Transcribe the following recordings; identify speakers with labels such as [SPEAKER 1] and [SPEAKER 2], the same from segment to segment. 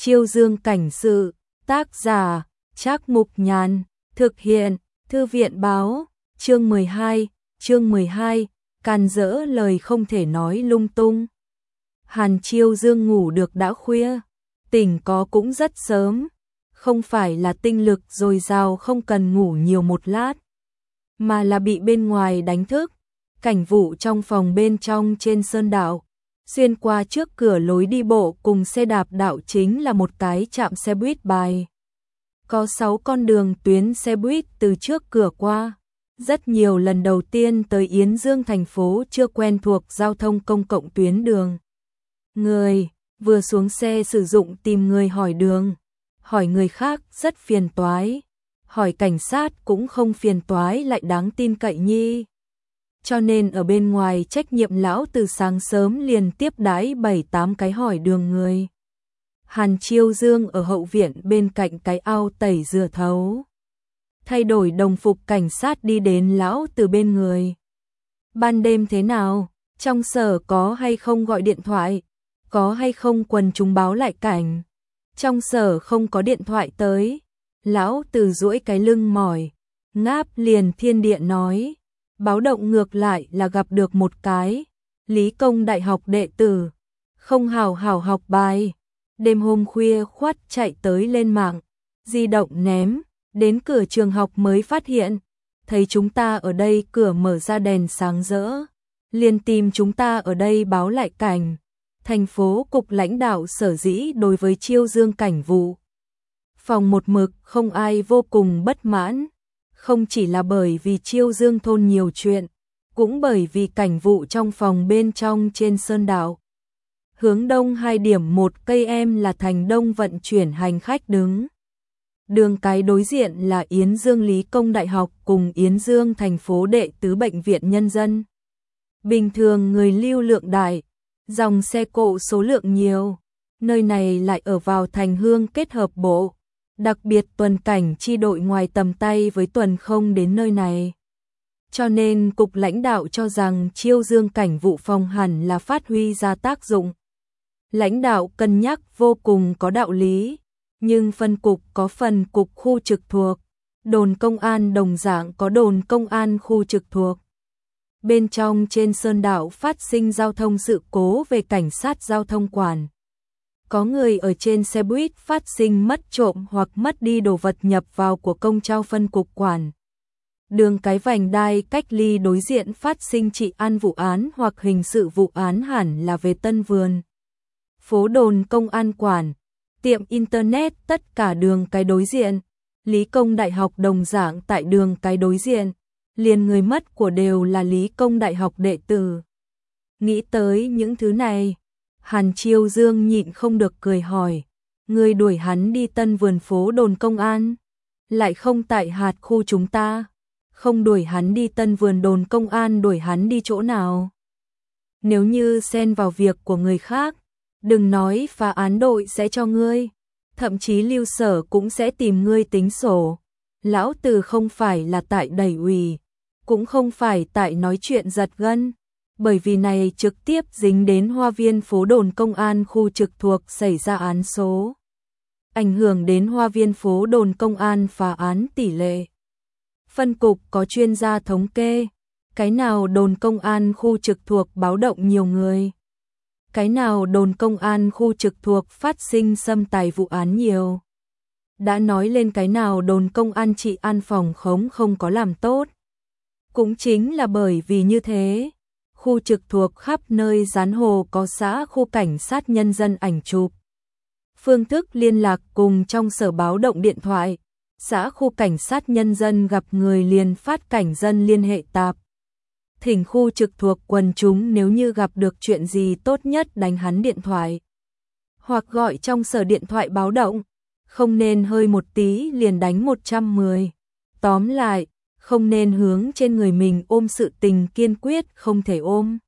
[SPEAKER 1] Chiêu Dương cảnh sự, tác giả, Trác Mục Nhàn, thực hiện, Thư viện báo, chương 12, can dỡ lời không thể nói lung tung. Hàn Chiêu Dương ngủ được đã khuya, tỉnh có cũng rất sớm, không phải là tinh lực dồi dào không cần ngủ nhiều một lát, mà là bị bên ngoài đánh thức. Cảnh vụ trong phòng bên trong trên sơn đạo, xuyên qua trước cửa lối đi bộ cùng xe đạp đạo chính là một cái trạm xe buýt bài. Có 6 con đường tuyến xe buýt từ trước cửa qua. Rất nhiều lần đầu tiên tới Yến Dương thành phố chưa quen thuộc giao thông công cộng tuyến đường. Người vừa xuống xe sử dụng tìm người hỏi đường, hỏi người khác rất phiền toái, hỏi cảnh sát cũng không phiền toái lại đáng tin cậy nhi. Cho nên ở bên ngoài trách nhiệm lão từ sáng sớm liền tiếp đãi 7-8 cái hỏi đường người. Hàn Chiêu Dương ở hậu viện bên cạnh cái ao tẩy rửa thấu, thay đổi đồng phục cảnh sát đi đến lão từ bên người. Ban đêm thế nào? Trong sở có hay không gọi điện thoại? Có hay không quần chúng báo lại cảnh? Trong sở không có điện thoại tới. Lão từ duỗi cái lưng mỏi, ngáp liền thiên địa nói. Báo động ngược lại là gặp được một cái lý công đại học đệ tử, không hào hào học bài. Đêm hôm khuya khoắt chạy tới lên mạng, di động ném, đến cửa trường học mới phát hiện, thấy chúng ta ở đây cửa mở ra đèn sáng rỡ, liền tìm chúng ta ở đây báo lại cảnh. Thành phố cục lãnh đạo sở dĩ đối với Chiêu Dương cảnh vụ phòng một mực không ai vô cùng bất mãn, không chỉ là bởi vì Chiêu Dương thôn nhiều chuyện, cũng bởi vì cảnh vụ trong phòng bên trong trên sơn đạo. Hướng đông 2 điểm 1 cây em là thành đông vận chuyển hành khách đứng. Đường cái đối diện là Yến Dương Lý Công Đại học cùng Yến Dương thành phố đệ tứ bệnh viện nhân dân. Bình thường người lưu lượng đại, dòng xe cộ số lượng nhiều, nơi này lại ở vào thành hương kết hợp bộ. Đặc biệt tuần cảnh chi đội ngoài tầm tay với tuần không đến nơi này. Cho nên cục lãnh đạo cho rằng Chiêu Dương cảnh vụ phòng hẳn là phát huy ra tác dụng. Lãnh đạo cân nhắc vô cùng có đạo lý, nhưng phân cục có phân cục khu trực thuộc, đồn công an đồng dạng có đồn công an khu trực thuộc. Bên trong trên sơn đạo phát sinh giao thông sự cố về cảnh sát giao thông quản. Có người ở trên xe buýt phát sinh mất trộm hoặc mất đi đồ vật nhập vào của công trao phân cục quản. Đường cái vành đai cách ly đối diện phát sinh trị an vụ án hoặc hình sự vụ án hẳn là về Tân Vườn. Phố đồn công an quản, tiệm internet tất cả đường cái đối diện, Lý Công Đại học đồng dạng tại đường cái đối diện, liền người mất của đều là Lý Công Đại học đệ tử. Nghĩ tới những thứ này, Hàn Chiêu Dương nhịn không được cười hỏi, người đuổi hắn đi Tân Vườn phố đồn công an, lại không tại hạt khu chúng ta, không đuổi hắn đi Tân Vườn đồn công an đuổi hắn đi chỗ nào? Nếu như xen vào việc của người khác, đừng nói phá án đội sẽ cho ngươi, thậm chí lưu sở cũng sẽ tìm ngươi tính sổ. Lão Từ không phải là tại đẩy ủy, cũng không phải tại nói chuyện giật gân, bởi vì này trực tiếp dính đến Hoa Viên phố đồn công an khu trực thuộc xảy ra án số, ảnh hưởng đến Hoa Viên phố đồn công an phá án tỷ lệ. Phân cục có chuyên gia thống kê, cái nào đồn công an khu trực thuộc báo động nhiều người, cái nào đồn công an khu trực thuộc phát sinh xâm tài vụ án nhiều. Đã nói lên cái nào đồn công an trị an phòng khống không có làm tốt. Cũng chính là bởi vì như thế, khu trực thuộc khắp nơi dán hồ có xã khu cảnh sát nhân dân ảnh chụp. Phương thức liên lạc cùng trong sở báo động điện thoại, xã khu cảnh sát nhân dân gặp người liền phát cảnh dân liên hệ tạp. Thỉnh khu trực thuộc quần chúng nếu như gặp được chuyện gì tốt nhất đánh hắn điện thoại. Hoặc gọi trong sở điện thoại báo động, không nên hơi một tí liền đánh 110. Tóm lại, không nên hướng trên người mình ôm sự tình kiên quyết không thể ôm.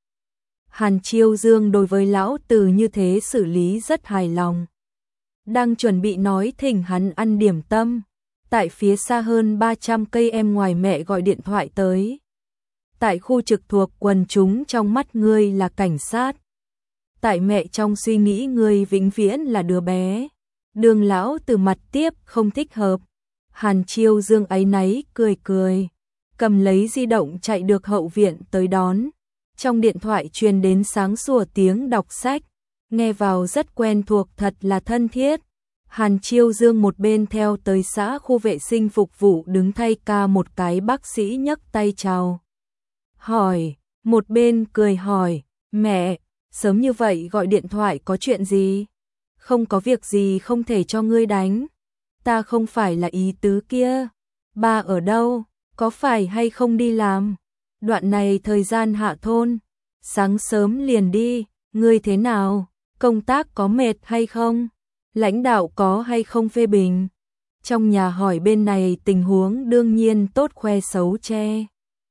[SPEAKER 1] Hàn Chiêu Dương đối với lão Từ như thế xử lý rất hài lòng. Đang chuẩn bị nói thỉnh hắn ăn điểm tâm, tại phía xa hơn 300 cây em ngoài mẹ gọi điện thoại tới. Tại khu trực thuộc quần chúng trong mắt ngươi là cảnh sát. Tại mẹ trong suy nghĩ ngươi vĩnh viễn là đứa bé. Đường lão từ mặt tiếp không thích hợp. Hàn Chiêu Dương áy náy cười cười, cầm lấy di động chạy được hậu viện tới đón. Trong điện thoại truyền đến sáng sủa tiếng đọc sách, nghe vào rất quen thuộc, thật là thân thiết. Hàn Chiêu Dương một bên theo tới xã khu vệ sinh phục vụ đứng thay ca một cái bác sĩ nhấc tay chào hỏi, một bên cười hỏi, mẹ, sớm như vậy gọi điện thoại có chuyện gì? Không có việc gì không thể cho ngươi đánh. Ta không phải là ý tứ kia. Ba ở đâu? Có phải hay không đi làm? Đoạn này thời gian hạ thôn, sáng sớm liền đi, ngươi thế nào? Công tác có mệt hay không? Lãnh đạo có hay không phê bình? Trong nhà hỏi bên này tình huống đương nhiên tốt khoe xấu che.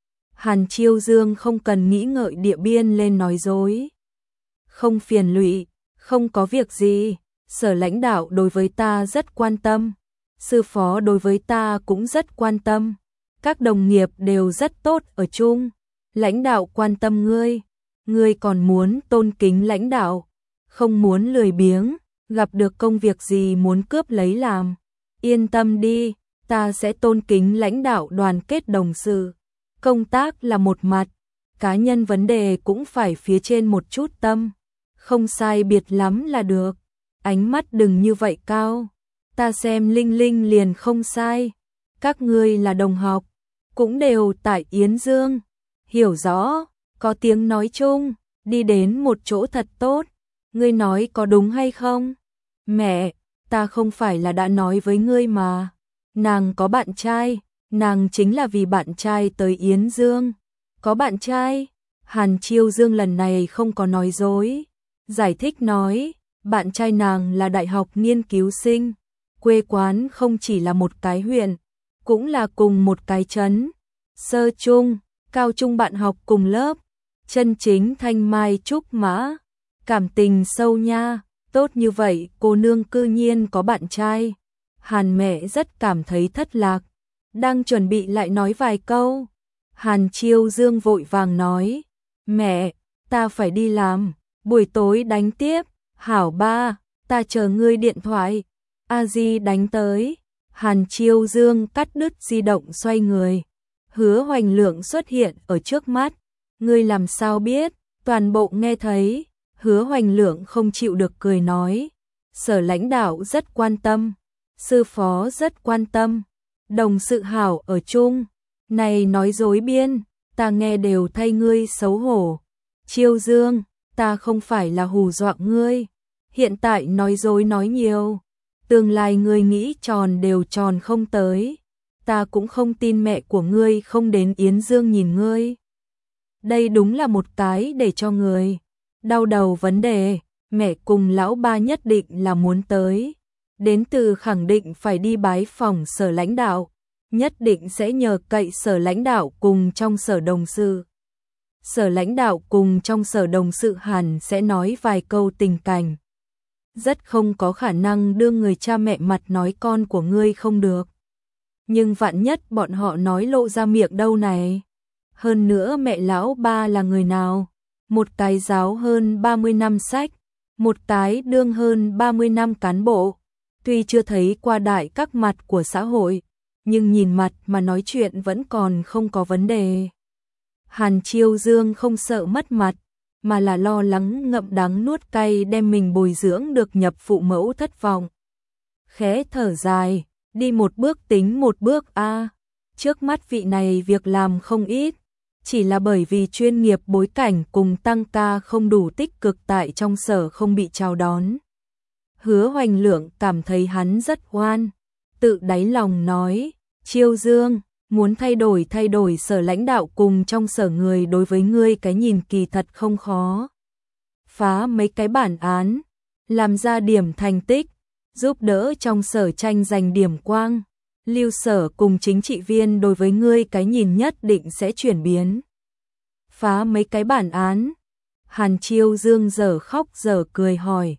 [SPEAKER 1] Hàn Chiêu Dương không cần nghĩ ngợi địa biên lên nói dối. Không phiền lụy, không có việc gì, sở lãnh đạo đối với ta rất quan tâm, sư phó đối với ta cũng rất quan tâm, các đồng nghiệp đều rất tốt ở chung, lãnh đạo quan tâm ngươi, ngươi còn muốn tôn kính lãnh đạo, không muốn lười biếng, gặp được công việc gì muốn cướp lấy làm. Yên tâm đi, ta sẽ tôn kính lãnh đạo, đoàn kết đồng sự. Công tác là một mặt, cá nhân vấn đề cũng phải phía trên một chút tâm, không sai biệt lắm là được. Ánh mắt đừng như vậy cao, ta xem Linh Linh liền không sai. Các ngươi là đồng học, cũng đều tại Yến Dương, hiểu rõ, có tiếng nói chung, đi đến một chỗ thật tốt. Ngươi nói có đúng hay không? Mẹ, ta không phải là đã nói với ngươi mà, nàng có bạn trai, nàng chính là vì bạn trai tới Yến Dương. Có bạn trai? Hàn Chiêu Dương lần này không có nói dối, giải thích nói, bạn trai nàng là đại học nghiên cứu sinh, quê quán không chỉ là một cái huyện, cũng là cùng một cái trấn, sơ trung, cao trung bạn học cùng lớp, chân chính thanh mai trúc mã, cảm tình sâu nha, tốt như vậy cô nương cư nhiên có bạn trai. Hàn mẹ rất cảm thấy thất lạc, đang chuẩn bị lại nói vài câu. Hàn Chiêu Dương vội vàng nói, mẹ, ta phải đi làm, buổi tối đánh tiếp. Hảo ba, ta chờ ngươi điện thoại. A Di đánh tới. Hàn Chiêu Dương cắt đứt di động xoay người. Hứa Hoành Lượng xuất hiện ở trước mắt. Ngươi làm sao biết? Toàn bộ nghe thấy. Hứa Hoành Lượng không chịu được cười nói. Sở lãnh đạo rất quan tâm. Sư phó rất quan tâm. Đồng sự hảo ở chung. Này nói dối biên, ta nghe đều thay ngươi xấu hổ. Chiêu Dương, ta không phải là hù dọa ngươi, hiện tại nói dối nói nhiều, tương lai ngươi nghĩ tròn đều tròn không tới, ta cũng không tin mẹ của ngươi không đến Yến Dương nhìn ngươi. Đây đúng là một cái để cho người đau đầu vấn đề, mẹ cùng lão ba nhất định là muốn tới, đến từ khẳng định phải đi bái phòng sở lãnh đạo, nhất định sẽ nhờ cậy sở lãnh đạo cùng trong sở đồng sự. Sở lãnh đạo cùng trong sở đồng sự hẳn sẽ nói vài câu tình cảnh. Rất không có khả năng đưa người cha mẹ mặt nói con của ngươi không được. Nhưng vạn nhất bọn họ nói lộ ra miệng đâu này. Hơn nữa mẹ lão ba là người nào? Một cái giáo hơn 30 năm sách, một cái đương hơn 30 năm cán bộ. Tuy chưa thấy qua đại các mặt của xã hội, nhưng nhìn mặt mà nói chuyện vẫn còn không có vấn đề. Hàn Chiêu Dương không sợ mất mặt, mà là lo lắng ngậm đắng nuốt cay đem mình bồi dưỡng được nhập phụ mẫu thất vọng. Khẽ thở dài, đi một bước tính một bước a. Trước mắt vị này việc làm không ít, chỉ là bởi vì chuyên nghiệp bối cảnh cùng tăng ca không đủ tích cực tại trong sở không bị chào đón. Hứa Hoành Lượng cảm thấy hắn rất oan, tự đáy lòng nói, Chiêu Dương, muốn thay đổi sở lãnh đạo cùng trong sở người đối với ngươi cái nhìn kỳ thật không khó. Phá mấy cái bản án, làm ra điểm thành tích, giúp đỡ trong sở tranh giành điểm quang, lưu sở cùng chính trị viên đối với ngươi cái nhìn nhất định sẽ chuyển biến. Phá mấy cái bản án. Hàn Chiêu Dương giờ khóc giờ cười hỏi,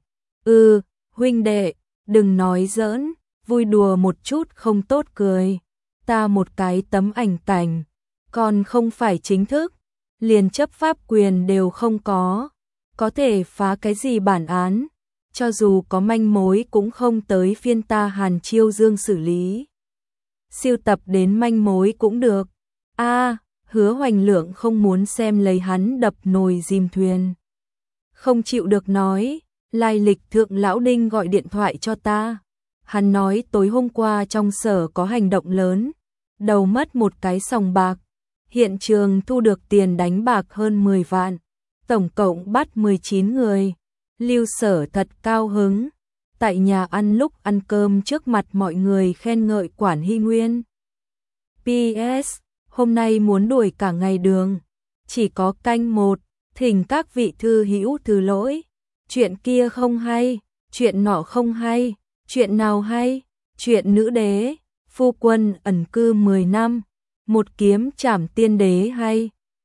[SPEAKER 1] huynh đệ, đừng nói giỡn, vui đùa một chút không tốt cười. Ta một cái tấm ảnh cảnh, còn không phải chính thức, liền chấp pháp quyền đều không có thể phá cái gì bản án, cho dù có manh mối cũng không tới phiên ta Hàn Chiêu Dương xử lý. Siêu tập đến manh mối cũng được. Hứa Hoành Lượng không muốn xem lấy hắn đập nồi dìm thuyền. Không chịu được nói, lai lịch thượng lão Đinh gọi điện thoại cho ta. Hắn nói tối hôm qua trong sở có hành động lớn, đầu mất một cái sòng bạc. Hiện trường thu được tiền đánh bạc hơn 10 vạn, tổng cộng bắt 19 người. Lưu Sở thật cao hứng, tại nhà ăn lúc ăn cơm trước mặt mọi người khen ngợi Quản Hy Nguyên. PS, hôm nay muốn đuổi cả ngày đường, chỉ có canh 1, thỉnh các vị thư hữu thứ lỗi. Chuyện kia không hay, chuyện nọ không hay, chuyện nào hay? Chuyện nữ đế, phu quân ẩn cư 10 năm, một kiếm trảm tiên đế hay.